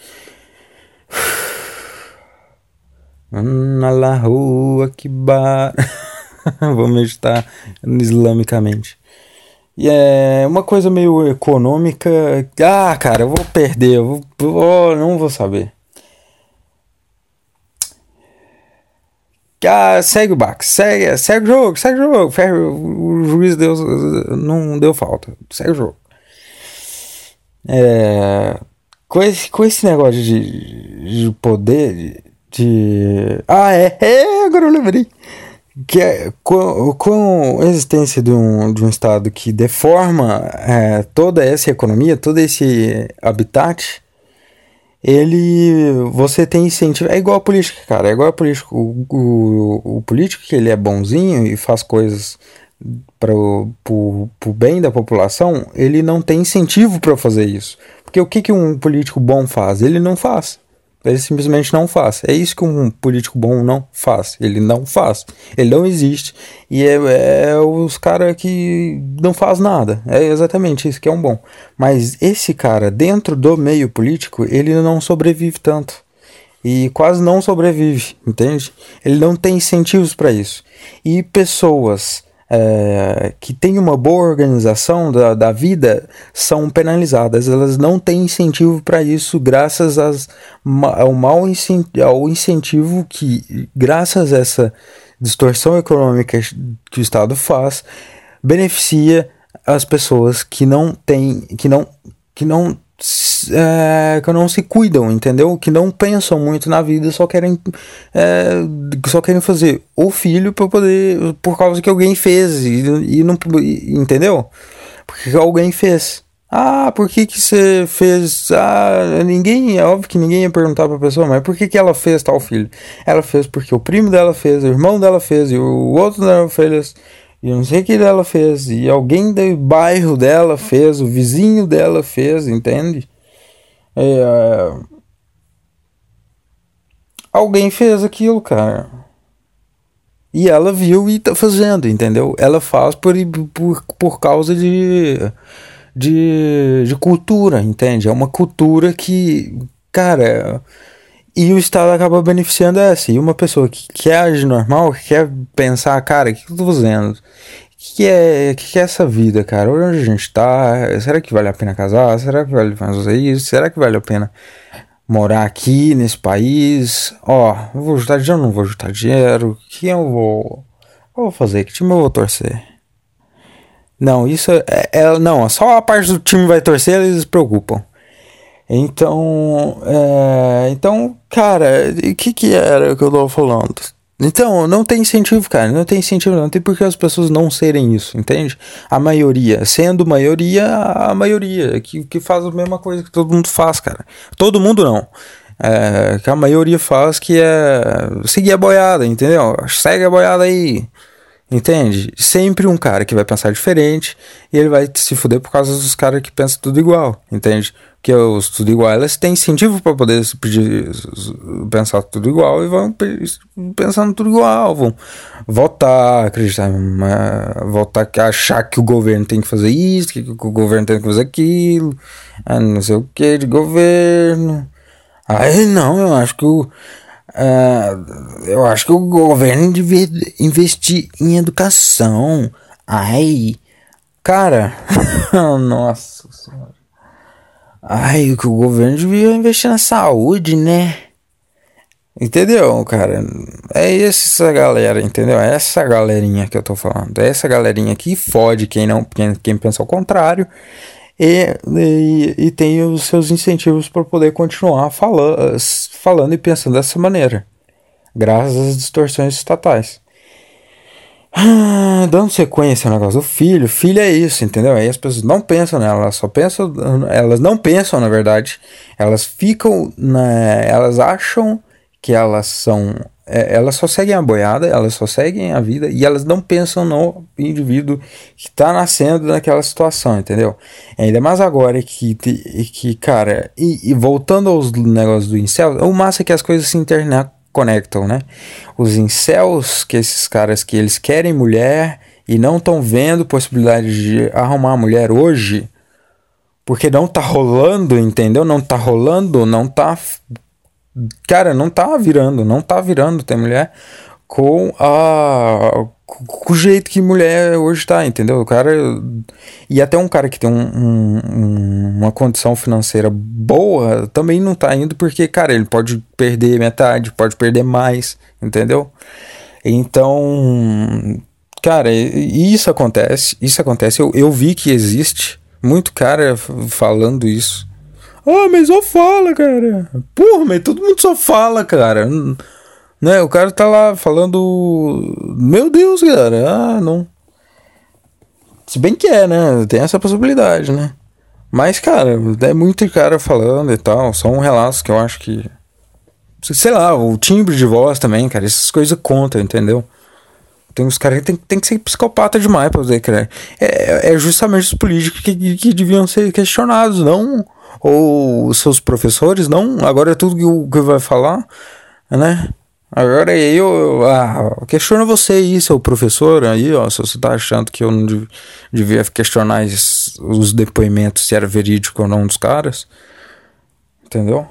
Na rua que bar. Vou meditar islamicamente. E é uma coisa meio econômica. Ah, cara, eu vou perder, eu vou, vou, não vou saber. Ah, segue o Bax, segue, segue o jogo, segue o jogo. O juiz deu, não deu falta, segue o jogo. É, com, esse, com esse negócio de, de poder, de, de. Ah, é, é, agora eu lembrei. Que é, com, com a existência de um, de um Estado que deforma é, toda essa economia, todo esse habitat. Ele, você tem incentivo, é igual a política, cara, é igual a política, o, o, o político que ele é bonzinho e faz coisas para o bem da população, ele não tem incentivo para fazer isso, porque o que, que um político bom faz? Ele não faz, ele simplesmente não faz, é isso que um político bom não faz, ele não faz, ele não existe, e é, é os caras que não faz nada, é exatamente isso que é um bom, mas esse cara dentro do meio político, ele não sobrevive tanto, e quase não sobrevive, entende? Ele não tem incentivos para isso, e pessoas É, que tem uma boa organização da, da vida são penalizadas, elas não têm incentivo para isso graças às, ao mau incentivo, ao incentivo que, graças a essa distorção econômica que o Estado faz, beneficia as pessoas que não têm, que não, que não É, que não se cuidam, entendeu? Que não pensam muito na vida, só querem é, só querem fazer o filho para poder, por causa que alguém fez e, e não, entendeu? Porque alguém fez. Ah, por que que você fez? Ah, ninguém, é óbvio que ninguém ia perguntar pra pessoa, mas por que que ela fez tal filho? Ela fez porque o primo dela fez, o irmão dela fez e o outro dela fez. E eu não sei o que ela fez. E alguém do bairro dela fez. O vizinho dela fez, entende? É, alguém fez aquilo, cara. E ela viu e tá fazendo, entendeu? Ela faz por, por, por causa de, de, de cultura, entende? É uma cultura que, cara, e o Estado acaba beneficiando essa. E uma pessoa que quer agir normal, que quer pensar, cara, o que eu tô fazendo? O que é, que, que é essa vida, cara? Onde a gente tá? Será que vale a pena casar? Será que vale a pena fazer isso? Será que vale a pena morar aqui nesse país? Ó, eu vou juntar dinheiro, não vou juntar dinheiro? Quem eu vou, o que eu vou fazer? Que time eu vou torcer? Não, isso é, é não, só a parte do time vai torcer, eles se preocupam. Então, é, então, cara, o que que era que eu tava falando? Então, não tem incentivo, cara, não tem incentivo, não tem por que as pessoas não serem isso, entende? A maioria, sendo maioria, a maioria, que, que faz a mesma coisa que todo mundo faz, cara. Todo mundo não. É, que a maioria faz, que é seguir a boiada, entendeu? Segue a boiada aí. Entende? Sempre um cara que vai pensar diferente e ele vai se fuder por causa dos caras que pensam tudo igual, entende? Porque os tudo igual, elas têm incentivo para poder pedir, pensar tudo igual e vão pensando tudo igual, vão votar, acreditar, votar, achar que o governo tem que fazer isso, que o governo tem que fazer aquilo, não sei o que de governo. Aí não, eu acho que o Uh, eu acho que o governo devia investir em educação. Ai, cara, nossa senhora. Ai, que o governo devia investir na saúde, né? Entendeu, cara? É essa galera, entendeu? É essa galerinha que eu tô falando. É essa galerinha que fode quem não, quem, quem pensa ao contrário. E, e, e tem os seus incentivos para poder continuar falando, falando e pensando dessa maneira, graças às distorções estatais. Ah, dando sequência ao negócio do filho, filho é isso, entendeu? Aí as pessoas não pensam nela, elas só pensam, elas não pensam na verdade, elas ficam, na, elas acham que elas são, é, elas só seguem a boiada, elas só seguem a vida e elas não pensam no indivíduo que tá nascendo naquela situação, entendeu? Ainda mais agora que, que cara, e, e voltando aos negócios do incel, o massa é que as coisas se interconectam, né? Os incels, que esses caras que eles querem mulher e não estão vendo possibilidade de arrumar mulher hoje, porque não tá rolando, entendeu? Não tá rolando, não tá... Cara, não tá virando, não tá virando ter mulher com a com o jeito que mulher hoje tá, entendeu? O cara, e até um cara que tem um, um, uma condição financeira boa também não tá indo porque, cara, ele pode perder metade, pode perder mais, entendeu? Então, cara, isso acontece, isso acontece, eu, eu vi que existe muito cara falando isso. Ah, mas só fala, cara. Porra, mas todo mundo só fala, cara. Né? O cara tá lá falando. Meu Deus, cara. Ah, não. Se bem que é, né? Tem essa possibilidade, né? Mas, cara, é muito cara falando e tal. São relatos que eu acho que. Sei lá, o timbre de voz também, cara. Essas coisas contam, entendeu? Tem os caras que tem, tem que ser psicopata demais pra poder crer. É, é justamente os políticos que, que deviam ser questionados, não. Ou os seus professores, não, agora é tudo que, o, que vai falar, né? Agora eu, ah, questiona você aí, seu professor, aí, ó, se você tá achando que eu não dev, devia questionar esses, os depoimentos, se era verídico ou não dos caras, entendeu?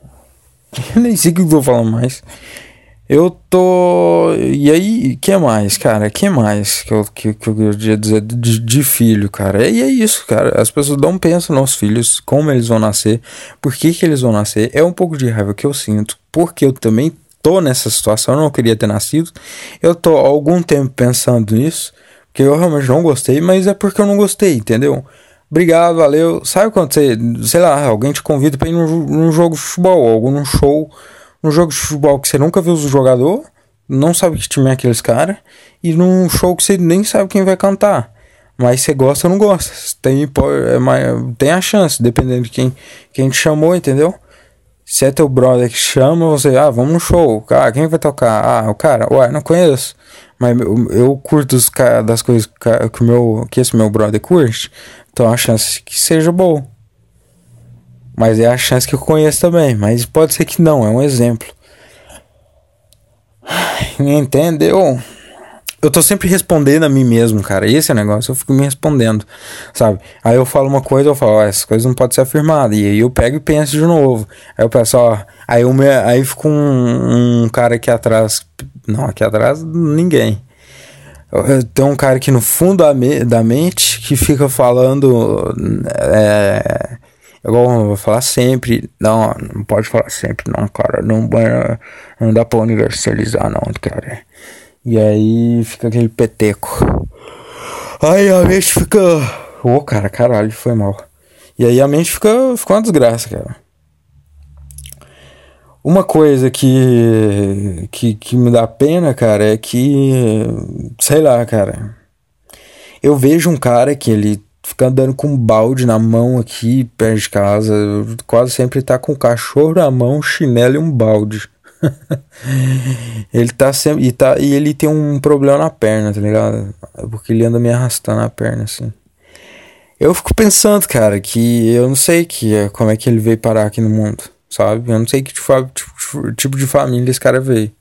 Eu nem sei o que eu vou falar mais. Eu tô... E aí, que mais, cara? Que mais que eu, que, que eu queria dizer de, de filho, cara? E é isso, cara. As pessoas não pensam nos filhos, como eles vão nascer, por que que eles vão nascer. É um pouco de raiva que eu sinto, porque eu também tô nessa situação, eu não queria ter nascido. Eu tô há algum tempo pensando nisso, porque eu realmente não gostei, mas é porque eu não gostei, entendeu? Obrigado, valeu. Sabe quando você, sei lá, alguém te convida pra ir num, num jogo de futebol, ou num show... num jogo de futebol que você nunca viu os jogadores, não sabe que time é aqueles caras, e num show que você nem sabe quem vai cantar, mas você gosta ou não gosta, tem, é, tem a chance, dependendo de quem, quem te chamou, entendeu? Se é teu brother que chama, você, ah, vamos no show, ah, quem vai tocar? Ah, o cara, ué, não conheço, mas eu, eu curto os, das coisas que, o meu, que esse meu brother curte, então a chance que seja bom. Mas é a chance que eu conheço também. Mas pode ser que não, é um exemplo. Entendeu? Eu tô sempre respondendo a mim mesmo, cara. Esse é o negócio, eu fico me respondendo, sabe? Aí eu falo uma coisa, eu falo, ó, essa coisa não pode ser afirmada. E aí eu pego e penso de novo. Aí eu penso, ó, aí, eu me, aí fica um, um cara aqui atrás. Não, aqui atrás, ninguém. Tem um cara aqui no fundo da, me, da mente que fica falando. É, igual eu vou falar sempre. Não, não pode falar sempre, não, cara. Não, não dá pra universalizar, não, cara. E aí fica aquele peteco. Aí a mente fica. Ô, oh, cara, caralho, foi mal. E aí a mente fica, fica uma desgraça, cara. Uma coisa que, que, que me dá pena, cara, é que. Sei lá, cara. Eu vejo um cara que ele fica andando com um balde na mão aqui perto de casa. Quase sempre tá com um cachorro na mão, um chinelo e um balde. Ele tá sempre. E, tá, e ele tem um problema na perna, tá ligado? Porque ele anda me arrastando a perna, assim. Eu fico pensando, cara, que eu não sei que, como é que ele veio parar aqui no mundo, sabe? Eu não sei que tipo, tipo, tipo de família esse cara veio.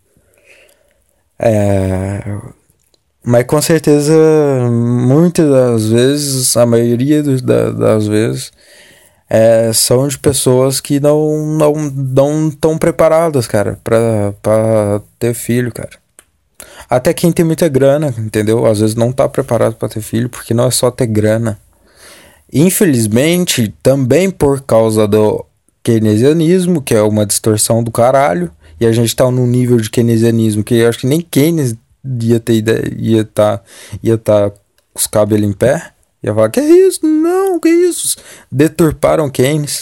É. Mas com certeza, muitas das vezes, a maioria do, da, das vezes. É, são de pessoas que não não não estão preparadas, cara, pra, pra ter filho, cara. Até quem tem muita grana, entendeu? Às vezes não tá preparado pra ter filho, porque não é só ter grana. Infelizmente, também por causa do keynesianismo, que é uma distorção do caralho, e a gente tá num nível de keynesianismo que eu acho que nem Keynes ia ter ideia, ia tá, ia tá com os cabelos em pé. Ia falar, que isso? Não, que isso? Deturparam Keynes.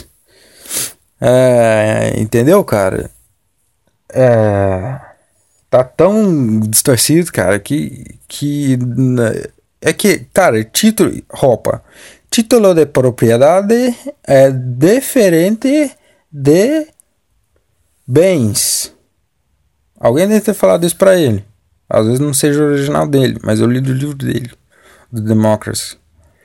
É, entendeu, cara? É, tá tão distorcido, cara, que, que... É que, cara, título... Roupa. Título de propriedade é diferente de bens. Alguém deve ter falado isso pra ele. Às vezes não seja o original dele, mas eu li do livro dele. Do Democracy.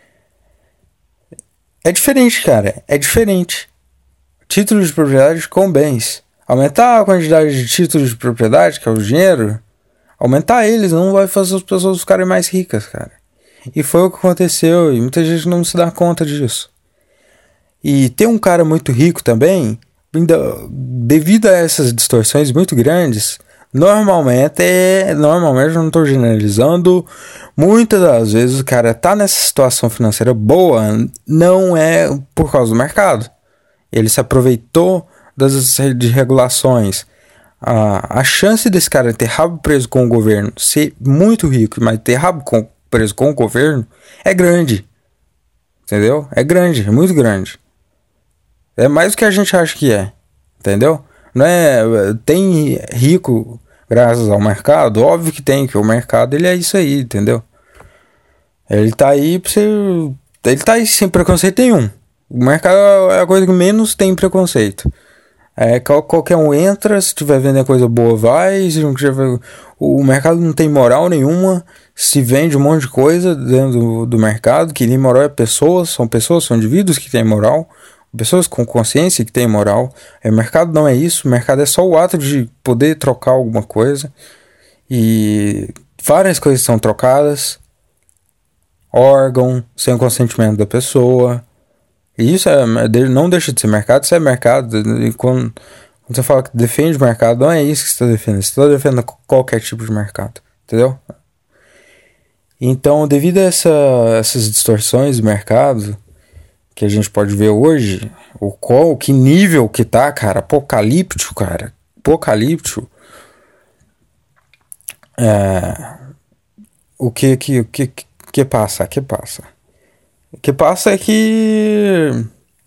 É diferente, cara. É diferente. Títulos de propriedade com bens. Aumentar a quantidade de títulos de propriedade, que é o dinheiro, aumentar eles não vai fazer as pessoas ficarem mais ricas, cara. E foi o que aconteceu, e muita gente não se dá conta disso. E ter um cara muito rico também, devido a essas distorções muito grandes, normalmente, normalmente eu não estou generalizando, muitas das vezes o cara tá nessa situação financeira boa, não é por causa do mercado. Ele se aproveitou das regulações. A, a chance desse cara ter rabo preso com o governo, ser muito rico, mas ter rabo com, preso com o governo, é grande. Entendeu? É grande, é muito grande. É mais do que a gente acha que é. Entendeu? Não é, tem rico graças ao mercado? Óbvio que tem, que o mercado ele é isso aí, entendeu? Ele tá aí pra você. Ele tá aí sem preconceito nenhum. O mercado é a coisa que menos tem preconceito. É, qualquer um entra, se tiver vendendo coisa boa, vai. Se não tiver, o mercado não tem moral nenhuma. Se vende um monte de coisa dentro do, do mercado, que nem moral é pessoas, são pessoas, são indivíduos que têm moral. Pessoas com consciência que têm moral. O mercado não é isso. O mercado é só o ato de poder trocar alguma coisa. E várias coisas são trocadas. Órgão, sem o consentimento da pessoa. E isso é, não deixa de ser mercado, isso é mercado. E quando, quando você fala que defende o mercado, não é isso que você está defendendo. Você está defendendo qualquer tipo de mercado. Entendeu? Então, devido a essa, essas distorções do mercado que a gente pode ver hoje, o qual, que nível que tá, cara, apocalíptico, cara, apocalíptico, é, o que que, que, que passa, que passa, o que passa é que,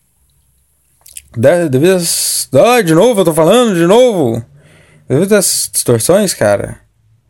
devido a, ah, de novo, eu tô falando, de novo, devido a essas distorções, cara,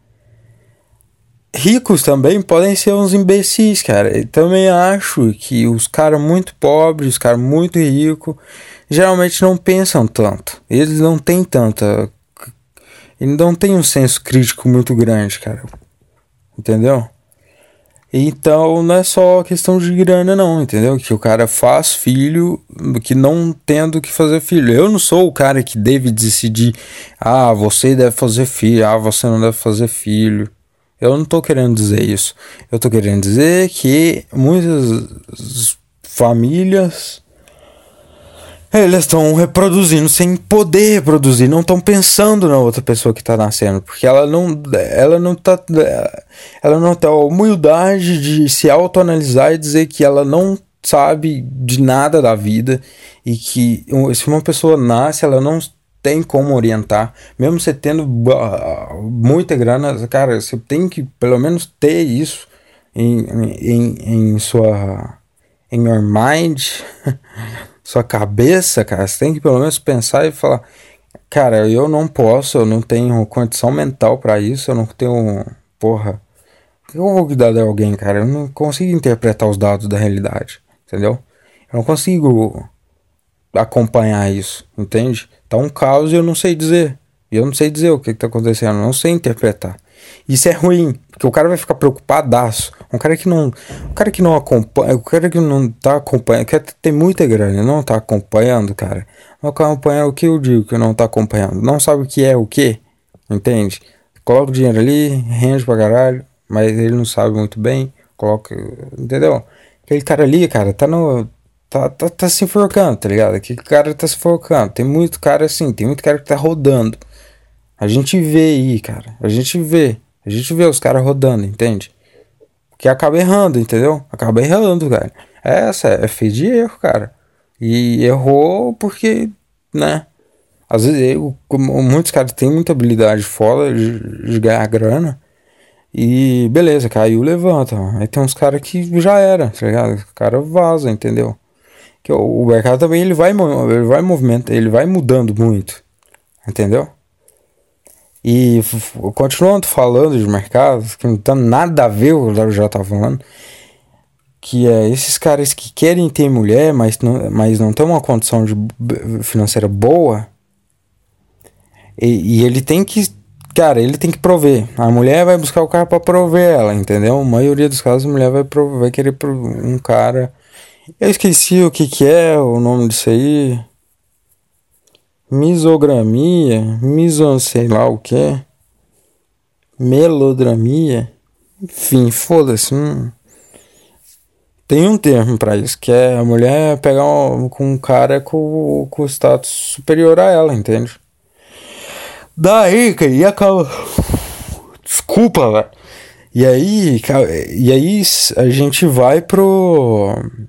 ricos também podem ser uns imbecis, cara. Eu também acho que os caras muito pobres, os caras muito ricos, geralmente não pensam tanto. Eles não têm tanta... Eles não têm um senso crítico muito grande, cara. Entendeu? Então não é só questão de grana não, entendeu? Que o cara faz filho que não tendo que fazer filho. Eu não sou o cara que deve decidir, ah, você deve fazer filho, ah, você não deve fazer filho. Eu não tô querendo dizer isso. Eu tô querendo dizer que muitas famílias, elas estão reproduzindo sem poder reproduzir, não estão pensando na outra pessoa que está nascendo, porque ela não, ela não tá, ela não tem a humildade de se autoanalisar e dizer que ela não sabe de nada da vida e que se uma pessoa nasce, ela não tem como orientar, mesmo você tendo uh, muita grana, cara, você tem que pelo menos ter isso em, em, em sua, em your mind, sua cabeça, cara. Você tem que pelo menos pensar e falar, cara, eu não posso, eu não tenho condição mental pra isso, eu não tenho, porra, por que eu vou cuidar de alguém, cara? Eu não consigo interpretar os dados da realidade, entendeu? Eu não consigo acompanhar isso, entende? Tá um caos e eu não sei dizer. E eu não sei dizer o que, que tá acontecendo, eu não sei interpretar. Isso é ruim, porque o cara vai ficar preocupadaço. Um cara que não, um cara que não acompanha, o cara que não tá acompanhando, que tem muita grana, não tá acompanhando, cara. Não acompanha o que eu digo que não tá acompanhando. Não sabe o que é o que, entende? Coloca o dinheiro ali, rende pra caralho, mas ele não sabe muito bem. Coloca, entendeu? Aquele cara ali, cara, tá no Tá, tá, tá se enforcando, tá ligado? Aquele cara tá se enforcando. Tem muito cara assim, tem muito cara que tá rodando. A gente vê aí, cara. A gente vê. A gente vê os caras rodando, entende? Que acaba errando, entendeu? Acaba errando, cara. Essa é feio de erro, cara. E errou porque, né? Às vezes, eu, muitos caras têm muita habilidade fora de, de ganhar grana. E beleza, caiu, levanta. Aí tem uns caras que já era, tá ligado? O cara vaza, entendeu? Que o mercado também ele vai, ele vai movimentar, ele vai mudando muito, entendeu? E continuando falando de mercado, que não tem nada a ver com o que eu já tava falando, que é esses caras que querem ter mulher, mas não, mas não tem uma condição de, financeira boa, e, e ele tem que, cara, ele tem que prover. A mulher vai buscar o cara para prover ela, entendeu? A maioria dos casos a mulher vai, prover, vai querer um cara. Eu esqueci o que que é o nome disso aí. Misogramia, mison sei lá o que. Melodramia. Enfim, foda-se. Hum. Tem um termo pra isso, que é a mulher pegar um, com um cara com, com status superior a ela, entende? Daí, cara, e acaba. Desculpa, velho. E aí, e aí a gente vai pro.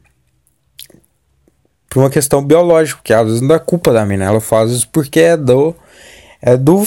Por uma questão biológica, que às vezes não é culpa da mina, ela faz isso porque é do é do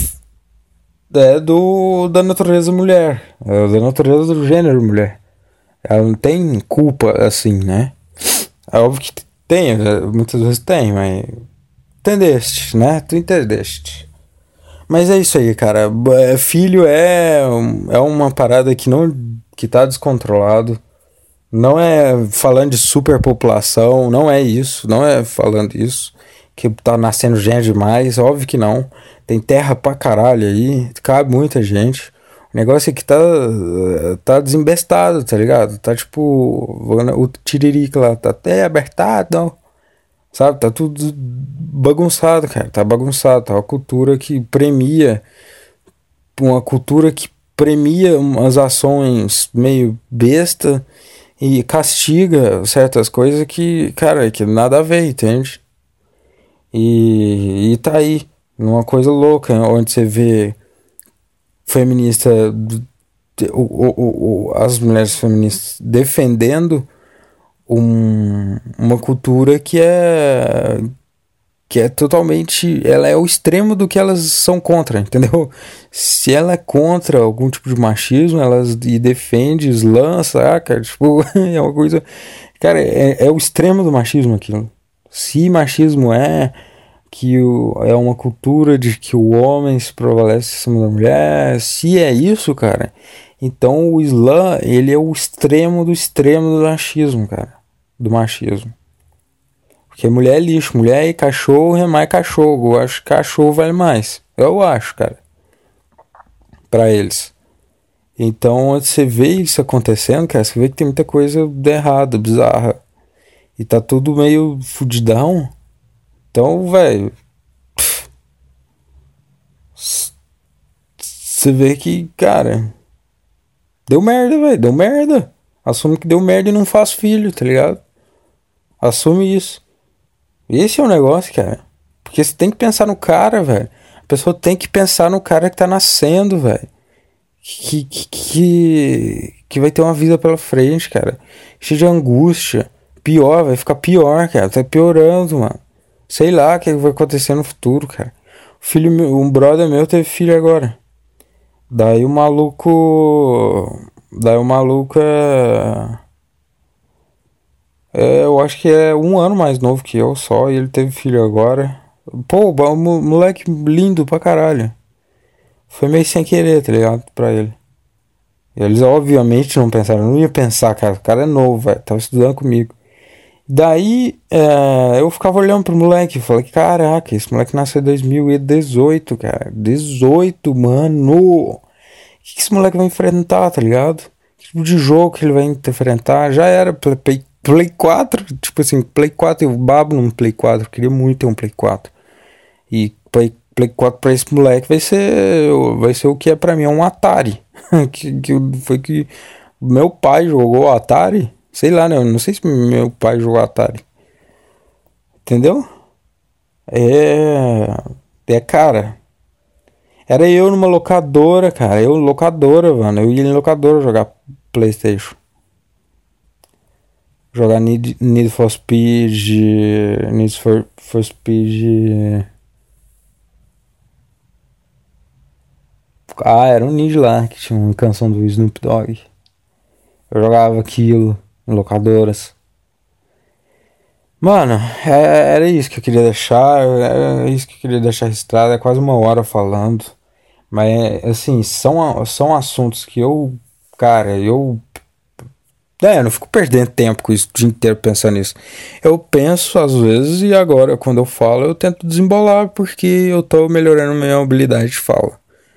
é do da natureza mulher, é da natureza do gênero mulher. Ela não tem culpa assim, né? É óbvio que tem, muitas vezes tem, mas entendeste, né? Tu entendeste. Mas é isso aí, cara. Filho é é uma parada que não que tá descontrolado. Não é falando de superpopulação, não é isso, não é falando isso, que tá nascendo gente demais, óbvio que não. Tem terra pra caralho aí, cabe muita gente. O negócio é que tá, tá desembestado, tá ligado? Tá tipo, o tiririca lá, tá até abertado, não. Sabe? Tá tudo bagunçado, cara, tá bagunçado. Tá uma cultura que premia, uma cultura que premia umas ações meio besta e castiga certas coisas que, cara, que nada a ver, entende? E, e tá aí, numa coisa louca, onde você vê feminista, o, o, o, as mulheres feministas defendendo um, uma cultura que é que é totalmente, ela é o extremo do que elas são contra, entendeu? Se ela é contra algum tipo de machismo, elas e defende Islã, saca? Tipo, é uma coisa, cara, é, é o extremo do machismo aquilo. Se machismo é que o, é uma cultura de que o homem se prevalece acima da mulher, se é isso, cara, então o Islã, ele é o extremo do extremo do machismo, cara, do machismo. Porque mulher é lixo, mulher e cachorro é mais cachorro. Eu acho que cachorro vale mais. Eu acho, cara. Pra eles. Então, você vê isso acontecendo, cara, você vê que tem muita coisa de errado, bizarra. E tá tudo meio fudidão. Então, velho. Você vê que, cara. Deu merda, velho. Deu merda. Assume que deu merda e não faz filho, tá ligado? Assume isso. Esse é o negócio, cara. Porque você tem que pensar no cara, velho. A pessoa tem que pensar no cara que tá nascendo, velho. Que, que, que, que vai ter uma vida pela frente, cara. Cheio de angústia. Pior, vai ficar pior, cara. Tá piorando, mano. Sei lá o que vai acontecer no futuro, cara. O filho, um brother meu teve filho agora. Daí o maluco... Daí o maluco é... é... Eu acho que é um ano mais novo que eu só. E ele teve filho agora. Pô, moleque lindo pra caralho. Foi meio sem querer, tá ligado? Pra ele. Eles obviamente não pensaram. Não ia pensar, cara. O cara é novo, velho. Tava estudando comigo. Daí é, eu ficava olhando pro moleque. Falei, caraca, esse moleque nasceu em dois mil e dezoito, cara. dezoito, mano. O que, que esse moleque vai enfrentar, tá ligado? Que tipo de jogo que ele vai enfrentar? Já era Play, Play quatro. Tipo assim, Play quatro. Eu babo num Play quatro. Eu queria muito ter um Play quatro. E Play, Play quatro pra esse moleque vai ser, vai ser o que é pra mim, é um Atari. que, que foi que meu pai jogou Atari. Sei lá, né? Eu não sei se meu pai jogou Atari. Entendeu? É... É, cara... Era eu numa locadora, cara. Eu locadora, mano. Eu ia em locadora jogar PlayStation. Jogar Need, Need for Speed. Need for, for Speed. Ah, era um Need lá que tinha uma canção do Snoop Dogg. Eu jogava aquilo em locadoras. Mano, é, era isso que eu queria deixar. Era isso que eu queria deixar registrado. É quase uma hora falando. Mas, assim, são, são assuntos que eu, cara, eu, é, eu não fico perdendo tempo com isso o dia inteiro pensando nisso. Eu penso às vezes e agora, quando eu falo, eu tento desembolar porque eu tô melhorando minha habilidade de fala.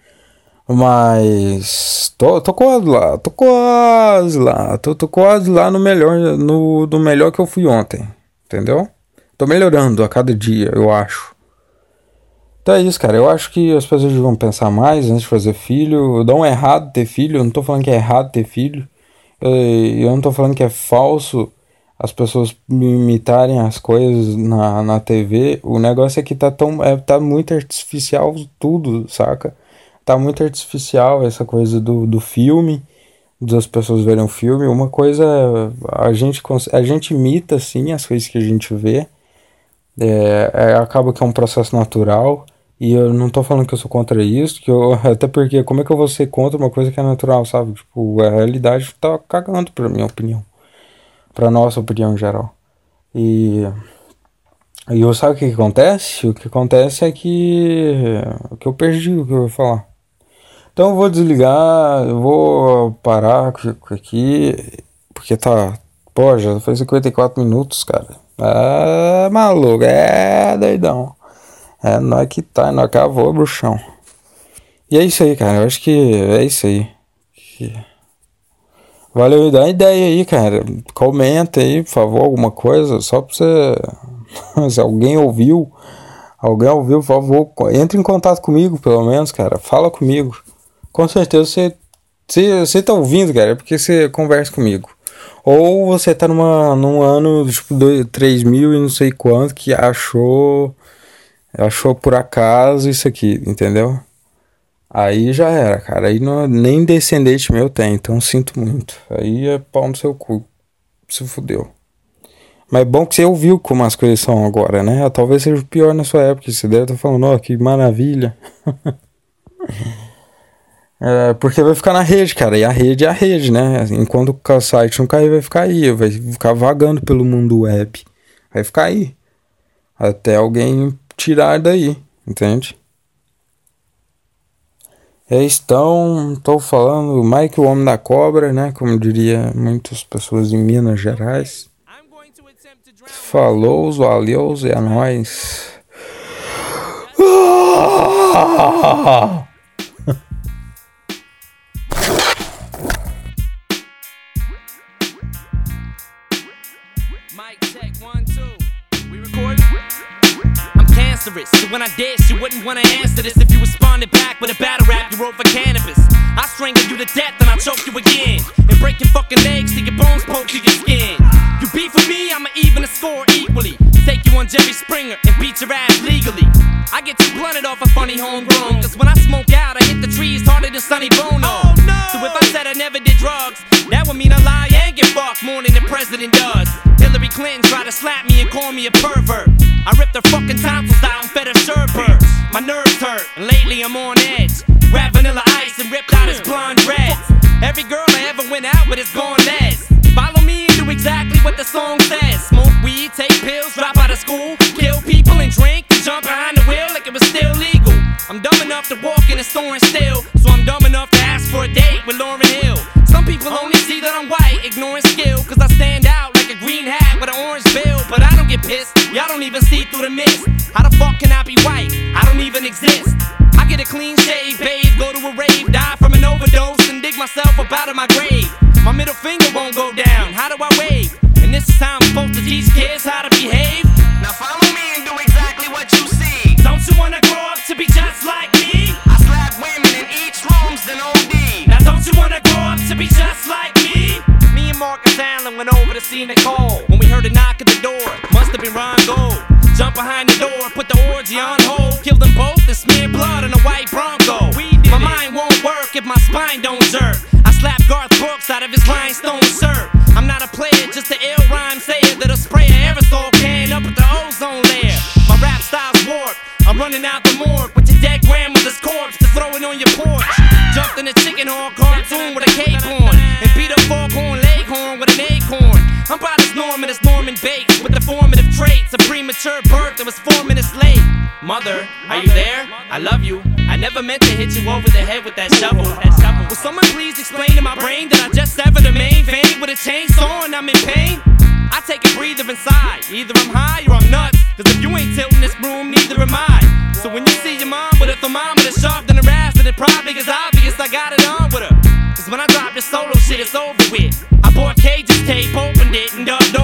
Mas, tô, tô quase lá, tô quase lá, tô, tô quase lá no melhor, no, no melhor que eu fui ontem, entendeu? Tô melhorando a cada dia, eu acho. Então é isso, cara. Eu acho que as pessoas vão pensar mais antes de fazer filho. Não é errado ter filho. Eu não tô falando que é errado ter filho. Eu, eu não tô falando que é falso as pessoas imitarem as coisas na, na T V. O negócio é que tá, tão, é, tá muito artificial tudo, saca? Tá muito artificial essa coisa do, do filme. Das pessoas verem o filme. Uma coisa, a gente, a gente imita, assim, as coisas que a gente vê. É, é, acaba que é um processo natural. E eu não tô falando que eu sou contra isso, que eu, até porque como é que eu vou ser contra uma coisa que é natural, sabe? Tipo, a realidade tá cagando pra minha opinião. Pra nossa opinião em geral. E, e eu sabe o que, que acontece? O que acontece é que, que eu perdi o que eu ia falar. Então eu vou desligar, eu vou parar aqui, porque tá, pô, já foi cinquenta e quatro minutos, cara. É maluco, é doidão. É, nós que tá, nós acabou, bruxão. E é isso aí, cara. Eu acho que é isso aí. Valeu, dá uma ideia aí, cara. Comenta aí, por favor, alguma coisa. Só pra você. Se alguém ouviu, alguém ouviu, por favor, entre em contato comigo, pelo menos, cara. Fala comigo. Com certeza você. Se você tá ouvindo, cara, é porque você conversa comigo. Ou você tá numa, num ano, tipo, dois, três mil e não sei quanto, que achou. Achou por acaso isso aqui, entendeu? Aí já era, cara. Aí não, nem descendente meu tem, então sinto muito. Aí é pau no seu cu. Se fudeu. Mas é bom que você ouviu como as coisas são agora, né? Talvez seja o pior na sua época. Você deve estar falando, ó, oh, que maravilha. É, porque vai ficar na rede, cara. E a rede é a rede, né? Enquanto o site não cair, vai ficar aí. Vai ficar vagando pelo mundo web. Vai ficar aí. Até alguém tirar daí, entende? É, então, estou falando Mike, o Homem da Cobra, né? Como diria muitas pessoas em Minas Gerais. Falou, valeu, é nóis. So when I did, she wouldn't wanna answer this. If you responded back with a battle rap, you wrote for cannabis. I strangle you to death and I'll choke you again. And break your fucking legs till your bones poke through your skin. You beef with me, I'ma even the score equally. Take you on Jerry Springer and beat your ass legally. I get too blunted off a funny homegrown, cause when I smoke out, I hit the trees harder than Sonny Bono. Oh, no. So if I said I never did drugs, that would mean I lie and get fucked more than the president does. Hillary Clinton tried to slap me and call me a pervert. I ripped her fucking tonsils out and fed her sherbet. My nerves hurt, and lately I'm on edge. Grab Vanilla Ice and ripped out his blonde dreads. Every girl I ever went out with is gone les. Follow me and do exactly what the song says. Smoke weed, take pills, drop out of school, kill people and drink, and jump behind the wheel like it was still legal. I'm dumb enough to walk in a store and steal, so I'm dumb enough to ask for a date with Lauryn Hill. Some people only see that I'm white, ignoring skill, cause I stand out like a green hat with an orange bill. But I don't get pissed, y'all don't even see through the mist. How the fuck can I be white? I don't even exist. I get a clean shave, bathe, go to a rave, die from an overdose, and dig myself up out of my grave. My middle finger won't go down, how do I wave? And this is how I'm supposed to teach kids how to behave. Now follow me and do exactly what you see. Don't you wanna grow up to be just like me? I slap women in each rooms, then O D. Now don't you wanna grow up to be just like me? Me and Marcus Allen went over to see Nicole when we heard a knock at the door. Must have been Ron Gold. Jump behind the door, put the orgy on hold, kill them both and smear blood on a white Bronco. My mind won't work if my spine don't jerk. I slap Garth Brooks out of his rhinestone shirt. I'm not a player, just an ill rhyme sayer that'll spray an aerosol can up at the ozone layer. My rap style's warped. I'm running out the morgue with your dead grandmother's corpse to throw it on your porch. Jumped in a chicken horn cartoon with a cape on, and beat up foghorn leghorn with an acorn. I'm about as Norman as Norman Bates, with the formative traits of premature birth that was four minutes late. Mother, are you there? I love you. I never meant to hit you over the head with that shovel. That shovel. Will someone please explain to my brain that I just severed a main vein with a chainsaw and I'm in pain? I take a breather inside. Either I'm high or I'm nuts, cause if you ain't tilting this room, neither am I. So when you see your mom with a thermometer sharp in her ass, then it probably is obvious I got it on with her. Cause when I drop this solo shit, it's over with. I bought Cage's tape, opened it, and dubbed